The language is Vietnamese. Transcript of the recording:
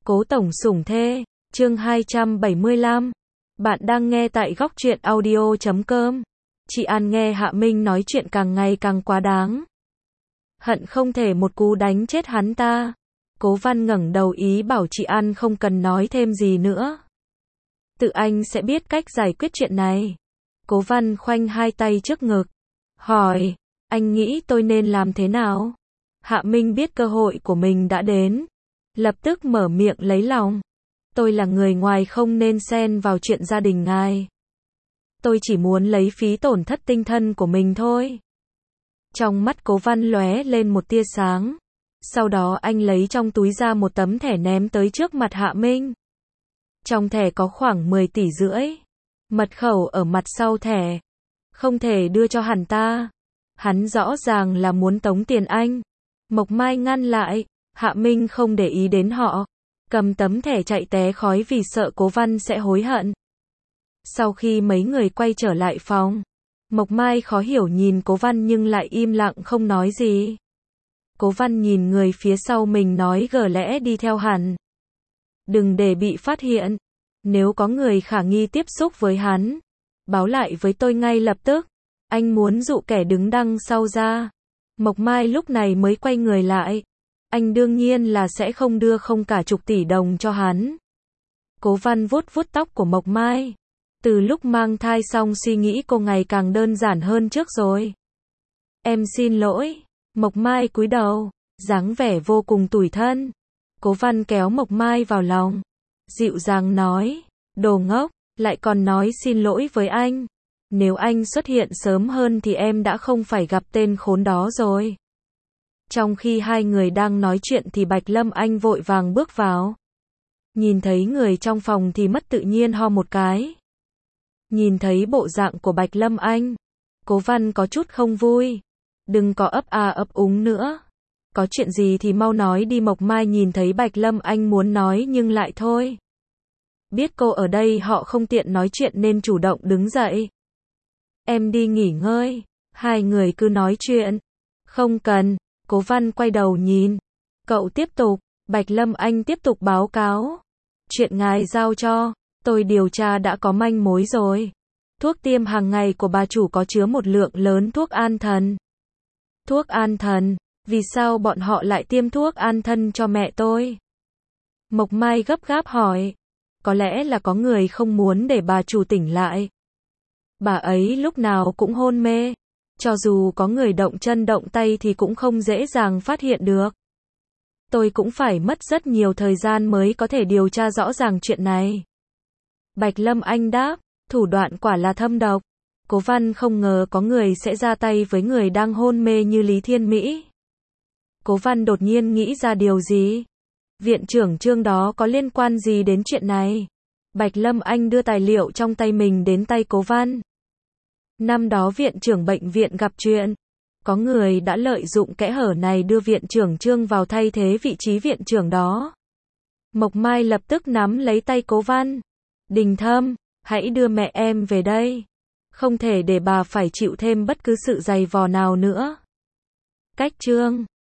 Cố tổng sủng thê, chương 275. Bạn đang nghe tại góc truyện audio.com. Chị An nghe Hạ Minh nói chuyện càng ngày càng quá đáng. Hận không thể một cú đánh chết hắn ta. Cố Văn ngẩng đầu ý bảo chị An không cần nói thêm gì nữa. Tự anh sẽ biết cách giải quyết chuyện này. Cố Văn khoanh hai tay trước ngực. Hỏi, anh nghĩ tôi nên làm thế nào? Hạ Minh biết cơ hội của mình đã đến. Lập tức mở miệng lấy lòng. Tôi là người ngoài không nên xen vào chuyện gia đình ngài. Tôi chỉ muốn lấy phí tổn thất tinh thần của mình thôi. Trong mắt Cố Văn lóe lên một tia sáng. Sau đó anh lấy trong túi ra một tấm thẻ ném tới trước mặt Hạ Minh. Trong thẻ có khoảng 10,5 tỷ. Mật khẩu ở mặt sau thẻ. Không thể đưa cho hắn ta. Hắn rõ ràng là muốn tống tiền anh. Mộc Mai ngăn lại. Hạ Minh không để ý đến họ. Cầm tấm thẻ chạy té khói vì sợ Cố Văn sẽ hối hận. Sau khi mấy người quay trở lại phòng, Mộc Mai khó hiểu nhìn Cố Văn nhưng lại im lặng không nói gì. Cố Văn nhìn người phía sau mình nói gờ lẽ đi theo hắn. Đừng để bị phát hiện. Nếu có người khả nghi tiếp xúc với hắn, báo lại với tôi ngay lập tức. Anh muốn dụ kẻ đứng đằng sau ra. Mộc Mai lúc này mới quay người lại. Anh đương nhiên là sẽ không đưa không cả chục tỷ đồng cho hắn. Cố Văn vuốt vuốt tóc của Mộc Mai. Từ lúc mang thai xong suy nghĩ cô ngày càng đơn giản hơn trước rồi. Em xin lỗi. Mộc Mai cúi đầu, dáng vẻ vô cùng tủi thân. Cố Văn kéo Mộc Mai vào lòng. Dịu dàng nói, đồ ngốc, lại còn nói xin lỗi với anh. Nếu anh xuất hiện sớm hơn thì em đã không phải gặp tên khốn đó rồi. Trong khi hai người đang nói chuyện thì Bạch Lâm Anh vội vàng bước vào. Nhìn thấy người trong phòng thì mất tự nhiên ho một cái. Nhìn thấy bộ dạng của Bạch Lâm Anh, Cố Văn có chút không vui. Đừng có ấp a ấp úng nữa. Có chuyện gì thì mau nói đi. Mộc Mai nhìn thấy Bạch Lâm Anh muốn nói nhưng lại thôi. Biết cô ở đây họ không tiện nói chuyện nên chủ động đứng dậy. Em đi nghỉ ngơi. Hai người cứ nói chuyện. Không cần. Cố Văn quay đầu nhìn. Cậu tiếp tục. Bạch Lâm Anh tiếp tục báo cáo. Chuyện ngài giao cho tôi điều tra đã có manh mối rồi. Thuốc tiêm hàng ngày của bà chủ có chứa một lượng lớn thuốc an thần. Thuốc an thần? Vì sao bọn họ lại tiêm thuốc an thần cho mẹ tôi? Mộc Mai gấp gáp hỏi. Có lẽ là có người không muốn để bà chủ tỉnh lại. Bà ấy lúc nào cũng hôn mê. Cho dù có người động chân động tay thì cũng không dễ dàng phát hiện được. Tôi cũng phải mất rất nhiều thời gian mới có thể điều tra rõ ràng chuyện này. Bạch Lâm Anh đáp, thủ đoạn quả là thâm độc. Cố Văn không ngờ có người sẽ ra tay với người đang hôn mê như Lý Thiên Mỹ. Cố Văn đột nhiên nghĩ ra điều gì? Viện trưởng Trương đó có liên quan gì đến chuyện này? Bạch Lâm Anh đưa tài liệu trong tay mình đến tay Cố Văn. Năm đó viện trưởng bệnh viện gặp chuyện. Có người đã lợi dụng kẽ hở này đưa viện trưởng Trương vào thay thế vị trí viện trưởng đó. Mộc Mai lập tức nắm lấy tay Cố Văn. Đình Thâm, hãy đưa mẹ em về đây. Không thể để bà phải chịu thêm bất cứ sự giày vò nào nữa. Cách chương